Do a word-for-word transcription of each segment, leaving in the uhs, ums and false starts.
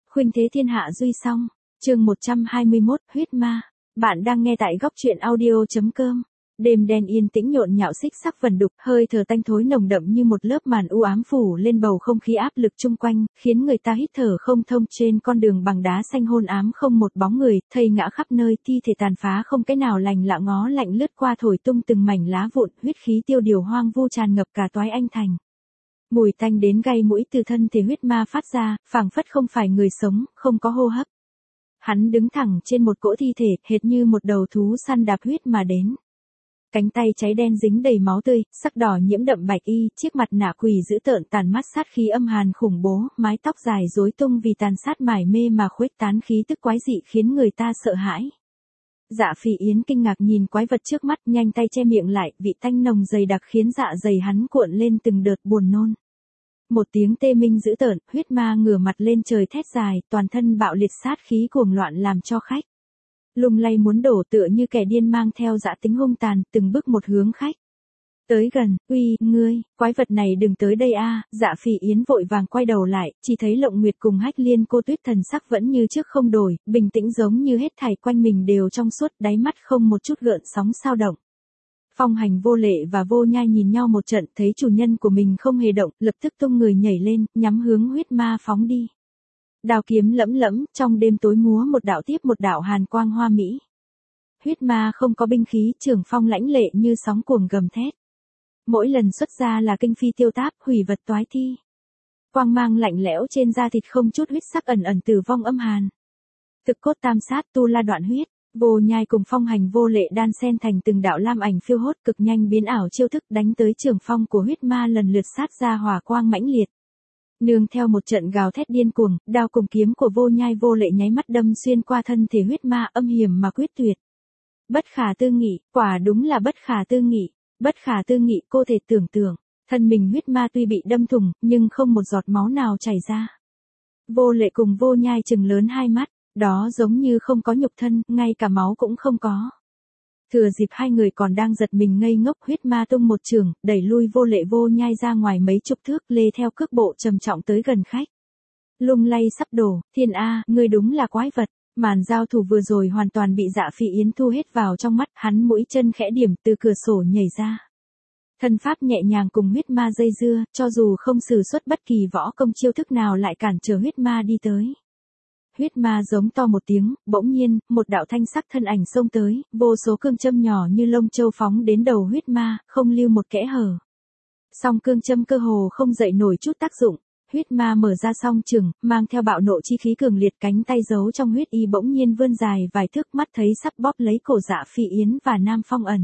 Khuynh thế thiên hạ duy song, chương một trăm hai mươi mốt, huyết ma. Bạn đang nghe tại góc truyện audio.com. Đêm đen yên tĩnh nhộn nhạo xích sắc vần đục, hơi thở tanh thối nồng đậm như một lớp màn u ám phủ lên bầu không khí áp lực chung quanh, khiến người ta hít thở không thông. Trên con đường bằng đá xanh hôn ám không một bóng người, thây ngã khắp nơi, thi thể tàn phá không cái nào lành lạ, ngó lạnh lướt qua thổi tung từng mảnh lá vụn, huyết khí tiêu điều hoang vu tràn ngập cả Toái Anh thành. Mùi tanh đến gay mũi từ thân thể huyết ma phát ra, phảng phất không phải người sống, không có hô hấp. Hắn đứng thẳng trên một cỗ thi thể, hệt như một đầu thú săn đạp huyết mà đến. Cánh tay cháy đen dính đầy máu tươi, sắc đỏ nhiễm đậm bạch y, chiếc mặt nạ quỷ dữ tợn tàn mắt sát khí âm hàn khủng bố, mái tóc dài rối tung vì tàn sát mải mê mà khuếch tán khí tức quái dị khiến người ta sợ hãi. Dạ Phỉ Yến kinh ngạc nhìn quái vật trước mắt, nhanh tay che miệng lại, vị tanh nồng dày đặc khiến dạ dày hắn cuộn lên từng đợt buồn nôn. Một tiếng tê minh dữ tợn, huyết ma ngửa mặt lên trời thét dài, toàn thân bạo liệt sát khí cuồng loạn làm cho khách lung lay muốn đổ, tựa như kẻ điên mang theo dã tính hung tàn, từng bước một hướng khách tới gần. Uy, ngươi, quái vật này đừng tới đây a! Dạ Phỉ Yến vội vàng quay đầu lại, chỉ thấy Lộng Nguyệt cùng Hách Liên Cô Tuyết thần sắc vẫn như trước không đổi, bình tĩnh giống như hết thảy quanh mình đều trong suốt, đáy mắt không một chút gợn sóng xao động. Phong Hành, Vô Lệ và Vô Nhai nhìn nhau một trận, thấy chủ nhân của mình không hề động, lập tức tung người nhảy lên, nhắm hướng huyết ma phóng đi. Đao kiếm lẫm lẫm, trong đêm tối múa một đạo tiếp một đạo hàn quang hoa mỹ. Huyết ma không có binh khí, trường phong lãnh lệ như sóng cuồng gầm thét. Mỗi lần xuất ra là kinh phi tiêu táp, hủy vật toái thi. Quang mang lạnh lẽo trên da thịt không chút huyết sắc, ẩn ẩn tử vong âm hàn. Thực cốt tam sát, tu la đoạn huyết. Vô Nhai cùng Phong Hành, Vô Lệ đan xen thành từng đạo lam ảnh phiêu hốt, cực nhanh biến ảo chiêu thức đánh tới trường phong của huyết ma, lần lượt sát ra hỏa quang mãnh liệt. Nương theo một trận gào thét điên cuồng, đao cùng kiếm của Vô Nhai, Vô Lệ nháy mắt đâm xuyên qua thân thể huyết ma, âm hiểm mà quyết tuyệt. Bất khả tư nghị, quả đúng là bất khả tư nghị, bất khả tư nghị. Cô thể tưởng tượng, thân mình huyết ma tuy bị đâm thủng, nhưng không một giọt máu nào chảy ra. Vô Lệ cùng Vô Nhai trừng lớn hai mắt, đó giống như không có nhục thân, ngay cả máu cũng không có. Thừa dịp hai người còn đang giật mình ngây ngốc, huyết ma tung một chưởng, đẩy lui Vô Lệ Vô Nhai ra ngoài mấy chục thước, lê theo cước bộ trầm trọng tới gần khách. Lung lay sắp đổ, thiên a, ngươi đúng là quái vật. Màn giao thủ vừa rồi hoàn toàn bị Dạ Phỉ Yến thu hết vào trong mắt, hắn mũi chân khẽ điểm, từ cửa sổ nhảy ra. Thân pháp nhẹ nhàng cùng huyết ma dây dưa, cho dù không sử xuất bất kỳ võ công chiêu thức nào lại cản trở huyết ma đi tới. Huyết ma giống to một tiếng, bỗng nhiên, một đạo thanh sắc thân ảnh xông tới, vô số cương châm nhỏ như lông châu phóng đến đầu huyết ma, không lưu một kẽ hở. Song cương châm cơ hồ không dậy nổi chút tác dụng, huyết ma mở ra song chưởng, mang theo bạo nộ chi khí cường liệt, cánh tay giấu trong huyết y bỗng nhiên vươn dài vài thước, mắt thấy sắp bóp lấy cổ Dạ Phỉ Yến và Nam Phong Ẩn.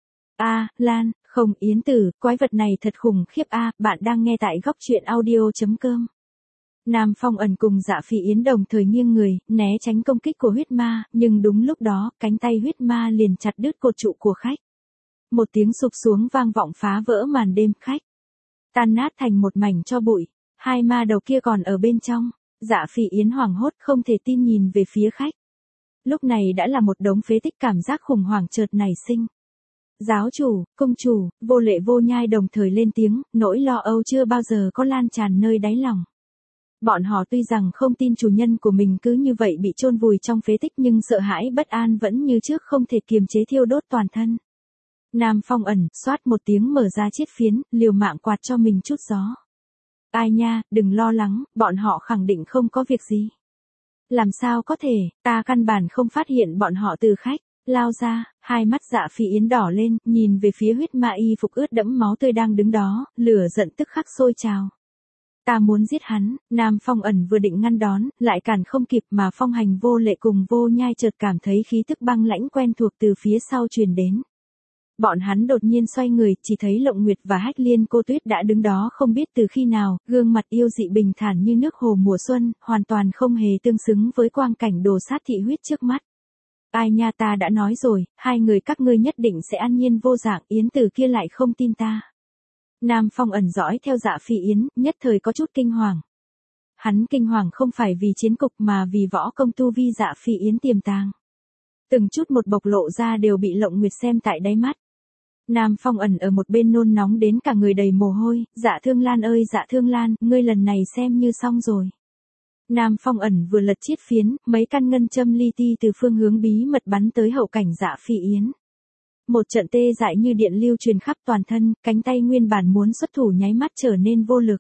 A, Lan, không, Yến tử, quái vật này thật khủng khiếp a, bạn đang nghe tại góc truyện audio.com. Nam Phong Ẩn cùng Dạ Phỉ Yến đồng thời nghiêng người, né tránh công kích của huyết ma, nhưng đúng lúc đó, cánh tay huyết ma liền chặt đứt cột trụ của khách. Một tiếng sụp xuống vang vọng phá vỡ màn đêm, khách tan nát thành một mảnh tro bụi, hai ma đầu kia còn ở bên trong. Dạ Phỉ Yến hoảng hốt không thể tin nhìn về phía khách. Lúc này đã là một đống phế tích, cảm giác khủng hoảng chợt nảy sinh. Giáo chủ, công chủ, Vô Lệ Vô Nhai đồng thời lên tiếng, nỗi lo âu chưa bao giờ có lan tràn nơi đáy lòng. Bọn họ tuy rằng không tin chủ nhân của mình cứ như vậy bị chôn vùi trong phế tích, nhưng sợ hãi bất an vẫn như trước không thể kiềm chế thiêu đốt toàn thân. Nam Phong Ẩn, xoát một tiếng mở ra chiếc phiến, liều mạng quạt cho mình chút gió. Ai nha, đừng lo lắng, bọn họ khẳng định không có việc gì. Làm sao có thể, ta căn bản không phát hiện bọn họ từ khách lao ra. Hai mắt Dạ Phỉ Yến đỏ lên, nhìn về phía huyết ma y phục ướt đẫm máu tươi đang đứng đó, lửa giận tức khắc sôi trào. Ta muốn giết hắn. Nam Phong Ẩn vừa định ngăn đón, lại cản không kịp, mà Phong Hành, Vô Lệ cùng Vô Nhai chợt cảm thấy khí tức băng lãnh quen thuộc từ phía sau truyền đến. Bọn hắn đột nhiên xoay người, chỉ thấy Lộng Nguyệt và Hách Liên Cô Tuyết đã đứng đó không biết từ khi nào, gương mặt yêu dị bình thản như nước hồ mùa xuân, hoàn toàn không hề tương xứng với quang cảnh đồ sát thị huyết trước mắt. Ai nha, ta đã nói rồi, hai người các ngươi nhất định sẽ an nhiên vô dạng, Yến tử kia lại không tin ta. Nam Phong Ẩn dõi theo Dạ Phỉ Yến, nhất thời có chút kinh hoàng. Hắn kinh hoàng không phải vì chiến cục mà vì võ công tu vi Dạ Phỉ Yến tiềm tàng. Từng chút một bộc lộ ra đều bị Lộng Nguyệt xem tại đáy mắt. Nam Phong Ẩn ở một bên nôn nóng đến cả người đầy mồ hôi, Dạ Thương Lan ơi Dạ Thương Lan, ngươi lần này xem như xong rồi. Nam Phong ẩn vừa lật chiết phiến, mấy căn ngân châm li ti từ phương hướng bí mật bắn tới hậu cảnh Dạ Phi Yến. Một trận tê dại như điện lưu truyền khắp toàn thân, cánh tay nguyên bản muốn xuất thủ nháy mắt trở nên vô lực.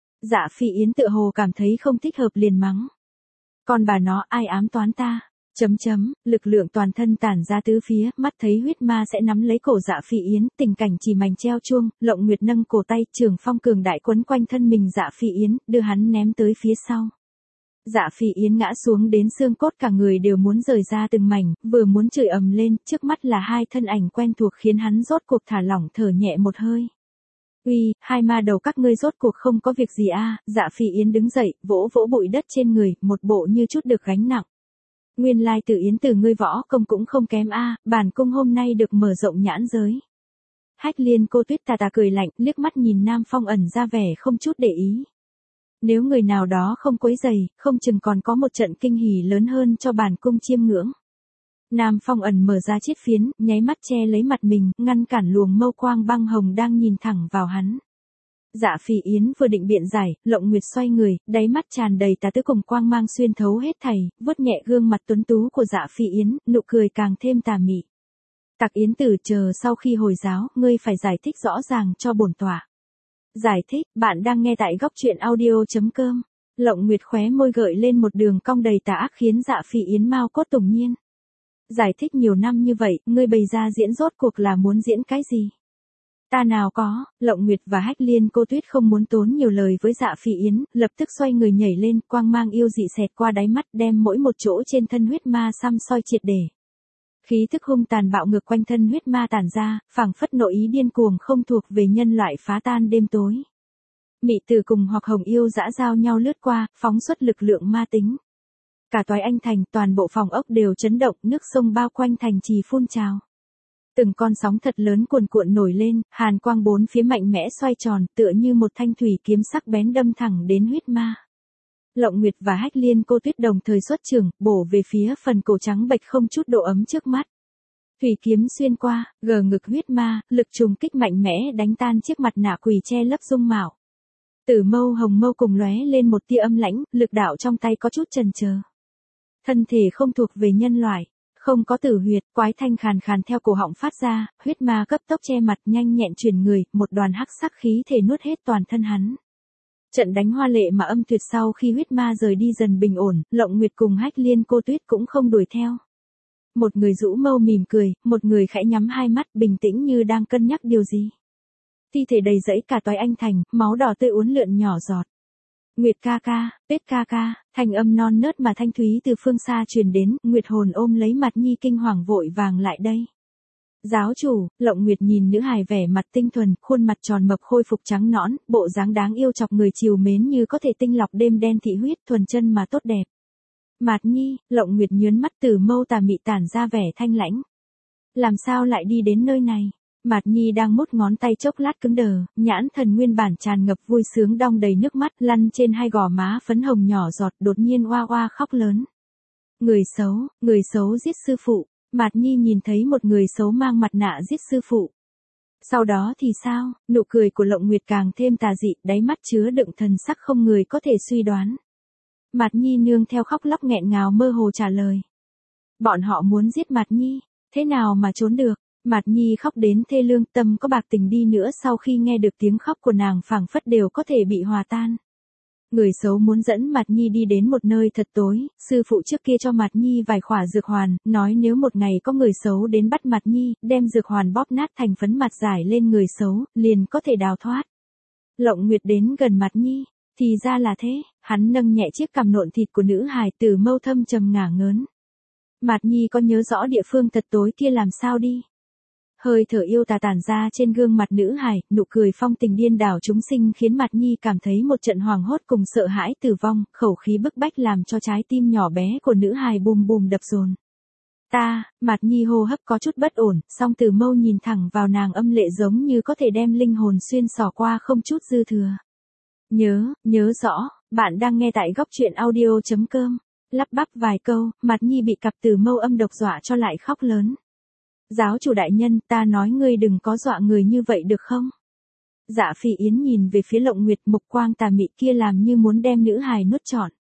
Dạ Phi Yến tựa hồ cảm thấy không thích hợp liền mắng. Còn bà nó ai ám toán ta? Chấm chấm, lực lượng toàn thân tản ra tứ phía, mắt thấy huyết ma sẽ nắm lấy cổ Dạ Phi Yến, tình cảnh chỉ mảnh treo chuông, Lộng Nguyệt nâng cổ tay, trường phong cường đại quấn quanh thân mình Dạ Phi Yến, đưa hắn ném tới phía sau. Dạ Phi Yến ngã xuống đến xương cốt cả người đều muốn rời ra từng mảnh, vừa muốn chửi ầm lên, trước mắt là hai thân ảnh quen thuộc khiến hắn rốt cuộc thả lỏng thở nhẹ một hơi. Uy, hai ma đầu các ngươi rốt cuộc không có việc gì a? À? Dạ Phi Yến đứng dậy, vỗ vỗ bụi đất trên người, một bộ như chút được gánh nặng. Nguyên lai Tử Yến từ ngươi võ công cũng không kém a, à, bản cung hôm nay được mở rộng nhãn giới. Hách Liên Cô Tuyết tà tà cười lạnh, liếc mắt nhìn Nam Phong ẩn ra vẻ không chút để ý. Nếu người nào đó không quấy rầy, không chừng còn có một trận kinh hỉ lớn hơn cho bản cung chiêm ngưỡng. Nam Phong ẩn mở ra chiết phiến, nháy mắt che lấy mặt mình, ngăn cản luồng mâu quang băng hồng đang nhìn thẳng vào hắn. Dạ Phi Yến vừa định biện giải, Lộng Nguyệt xoay người, đáy mắt tràn đầy tà tư cùng quang mang xuyên thấu hết thảy, vuốt nhẹ gương mặt tuấn tú của Dạ Phi Yến, nụ cười càng thêm tà mị. Tặc Yến tử, chờ sau khi hồi giáo, ngươi phải giải thích rõ ràng cho bổn tọa. Giải thích, bạn đang nghe tại góc truyện audio chấm com. Lộng Nguyệt khóe môi gợi lên một đường cong đầy tà ác khiến Dạ Phi Yến mau cốt tùng nhiên. Giải thích nhiều năm như vậy, ngươi bày ra diễn rốt cuộc là muốn diễn cái gì? Ta nào có, Lộng Nguyệt và Hách Liên Cô Tuyết không muốn tốn nhiều lời với Dạ Phi Yến, lập tức xoay người nhảy lên, quang mang yêu dị xẹt qua đáy mắt, đem mỗi một chỗ trên thân huyết ma xăm soi triệt để. Khí thức hung tàn bạo ngược quanh thân huyết ma tản ra, phảng phất nội ý điên cuồng không thuộc về nhân loại phá tan đêm tối. Mị tử cùng hoặc hồng yêu dã giao nhau lướt qua, phóng xuất lực lượng ma tính. Cả Toái Anh thành, toàn bộ phòng ốc đều chấn động, nước sông bao quanh thành trì phun trào. Từng con sóng thật lớn cuồn cuộn nổi lên, hàn quang bốn phía mạnh mẽ xoay tròn, tựa như một thanh thủy kiếm sắc bén đâm thẳng đến huyết ma. Lộng Nguyệt và Hách Liên Cô Tuyết đồng thời xuất trường, bổ về phía phần cổ trắng bệch không chút độ ấm trước mắt. Thủy kiếm xuyên qua, gờ ngực huyết ma, lực trùng kích mạnh mẽ đánh tan chiếc mặt nạ quỷ che lấp dung mạo. Tử mâu hồng mâu cùng lóe lên một tia âm lãnh, lực đạo trong tay có chút chần chờ. Thân thể không thuộc về nhân loại, không có tử huyệt, quái thanh khàn khàn theo cổ họng phát ra, huyết ma cấp tốc che mặt nhanh nhẹn chuyển người, một đoàn hắc sắc khí thể nuốt hết toàn thân hắn. Trận đánh hoa lệ mà âm tuyệt sau khi huyết ma rời đi dần bình ổn, Lộng Nguyệt cùng Hách Liên Cô Tuyết cũng không đuổi theo. Một người rũ mâu mỉm cười, một người khẽ nhắm hai mắt bình tĩnh như đang cân nhắc điều gì. Thi thể đầy rẫy cả Toái Anh thành, máu đỏ tươi uốn lượn nhỏ giọt. Nguyệt ca ca, Tuyết ca ca, thanh âm non nớt mà thanh thúy từ phương xa truyền đến, Nguyệt hồn ôm lấy mặt nhi kinh hoàng vội vàng lại đây. Giáo chủ, Lộng Nguyệt nhìn nữ hài vẻ mặt tinh thuần, khuôn mặt tròn mập khôi phục trắng nõn, bộ dáng đáng yêu chọc người chiều mến như có thể tinh lọc đêm đen thị huyết thuần chân mà tốt đẹp. Mạt nhi, Lộng Nguyệt nhướn mắt từ mâu tà mị tản ra vẻ thanh lãnh. Làm sao lại đi đến nơi này? Mạt nhi đang mút ngón tay chốc lát cứng đờ, nhãn thần nguyên bản tràn ngập vui sướng đong đầy nước mắt lăn trên hai gò má phấn hồng nhỏ giọt đột nhiên oa oa khóc lớn. Người xấu, người xấu giết sư phụ. Mạt nhi nhìn thấy một người xấu mang mặt nạ giết sư phụ. Sau đó thì sao? Nụ cười của Lộng Nguyệt càng thêm tà dị, đáy mắt chứa đựng thần sắc không người có thể suy đoán. Mạt nhi nương theo khóc lóc nghẹn ngào mơ hồ trả lời. Bọn họ muốn giết Mạt nhi, thế nào mà trốn được? Mạt nhi khóc đến thê lương, tâm có bạc tình đi nữa sau khi nghe được tiếng khóc của nàng phảng phất đều có thể bị hòa tan. Người xấu muốn dẫn Mạt nhi đi đến một nơi thật tối, sư phụ trước kia cho Mạt nhi vài khỏa dược hoàn, nói nếu một ngày có người xấu đến bắt Mạt nhi, đem dược hoàn bóp nát thành phấn mặt giải lên người xấu, liền có thể đào thoát. Lộng Nguyệt đến gần Mạt nhi, thì ra là thế, hắn nâng nhẹ chiếc cằm nộn thịt của nữ hài từ mâu thâm trầm ngả ngớn. Mạt nhi có nhớ rõ địa phương thật tối kia làm sao đi? Hơi thở yêu tà tản ra trên gương mặt nữ hài, nụ cười phong tình điên đảo chúng sinh khiến Mạt nhi cảm thấy một trận hoảng hốt cùng sợ hãi tử vong, khẩu khí bức bách làm cho trái tim nhỏ bé của nữ hài bùm bùm đập dồn. Ta, Mạt nhi hô hấp có chút bất ổn, song từ mâu nhìn thẳng vào nàng âm lệ giống như có thể đem linh hồn xuyên xỏ qua không chút dư thừa. Nhớ, nhớ rõ, bạn đang nghe tại góc truyện audio chấm com. Lắp bắp vài câu, Mạt nhi bị cặp từ mâu âm độc dọa cho lại khóc lớn. Giáo chủ đại nhân, ta nói ngươi đừng có dọa người như vậy được không? Dạ Phi Yến nhìn về phía Lộng Nguyệt, mục quang tà mị kia làm như muốn đem nữ hài nuốt trọn.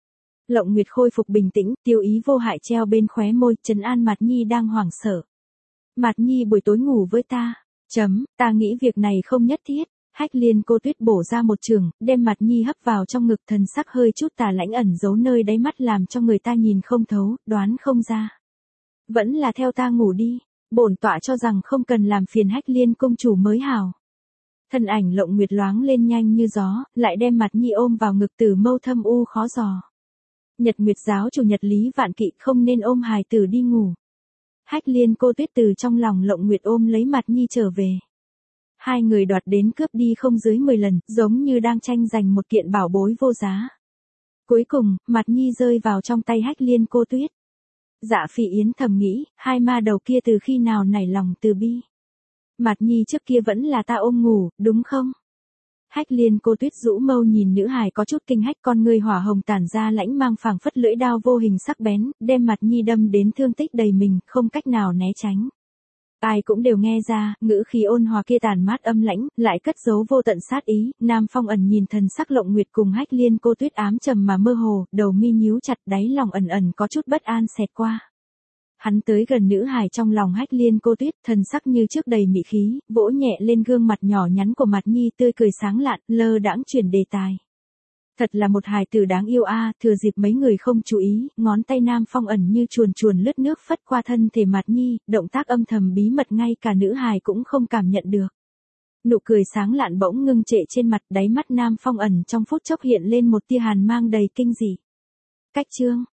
Lộng Nguyệt khôi phục bình tĩnh, tiêu ý vô hại treo bên khóe môi, trấn an Mạt Nhi đang hoảng sợ. Mạt Nhi buổi tối ngủ với ta. Chấm, ta nghĩ việc này không nhất thiết. Hách Liên Cô Tuyết bổ ra một trường, đem Mạt Nhi hấp vào trong ngực, thần sắc hơi chút tà lãnh ẩn giấu nơi đáy mắt làm cho người ta nhìn không thấu, đoán không ra. Vẫn là theo ta ngủ đi, bổn tọa cho rằng không cần làm phiền Hách Liên công chủ mới hảo. Thân ảnh Lộng Nguyệt loáng lên nhanh như gió, lại đem Mạt Nhi ôm vào ngực, từ mâu thâm u khó dò. Nhật Nguyệt giáo chủ Nhật Lý Vạn Kỵ không nên ôm hài tử đi ngủ. Hách Liên Cô Tuyết từ trong lòng Lộng Nguyệt ôm lấy Mạt Nhi trở về. Hai người đoạt đến cướp đi không dưới mười lần, giống như đang tranh giành một kiện bảo bối vô giá. Cuối cùng, Mạt Nhi rơi vào trong tay Hách Liên Cô Tuyết. Dạ Phỉ Yến thầm nghĩ, hai ma đầu kia từ khi nào nảy lòng từ bi. Mạt Nhi trước kia vẫn là ta ôm ngủ, đúng không? Hách Liên Cô Tuyết rũ mâu nhìn nữ hài có chút kinh hách, con ngươi hỏa hồng tản ra lãnh mang phảng phất lưỡi đao vô hình sắc bén, đem Mạt Nhi đâm đến thương tích đầy mình, không cách nào né tránh. Ai cũng đều nghe ra, ngữ khí ôn hòa kia tàn mát âm lãnh, lại cất giấu vô tận sát ý. Nam Phong ẩn nhìn thần sắc Lộng Nguyệt cùng Hách Liên Cô Tuyết ám trầm mà mơ hồ, đầu mi nhíu chặt, đáy lòng ẩn ẩn có chút bất an xẹt qua. Hắn tới gần nữ hài trong lòng Hách Liên Cô Tuyết, thần sắc như trước đầy mị khí, vỗ nhẹ lên gương mặt nhỏ nhắn của Mạt Nhi, tươi cười sáng lạn, lơ đãng chuyển đề tài. Thật là một hài tử đáng yêu a. À, thừa dịp mấy người không chú ý, ngón tay Nam Phong ẩn như chuồn chuồn lướt nước phất qua thân thể Mạt Nhi, động tác âm thầm bí mật ngay cả nữ hài cũng không cảm nhận được. Nụ cười sáng lạn bỗng ngưng trệ trên mặt, đáy mắt Nam Phong ẩn trong phút chốc hiện lên một tia hàn mang đầy kinh dị. Cách chương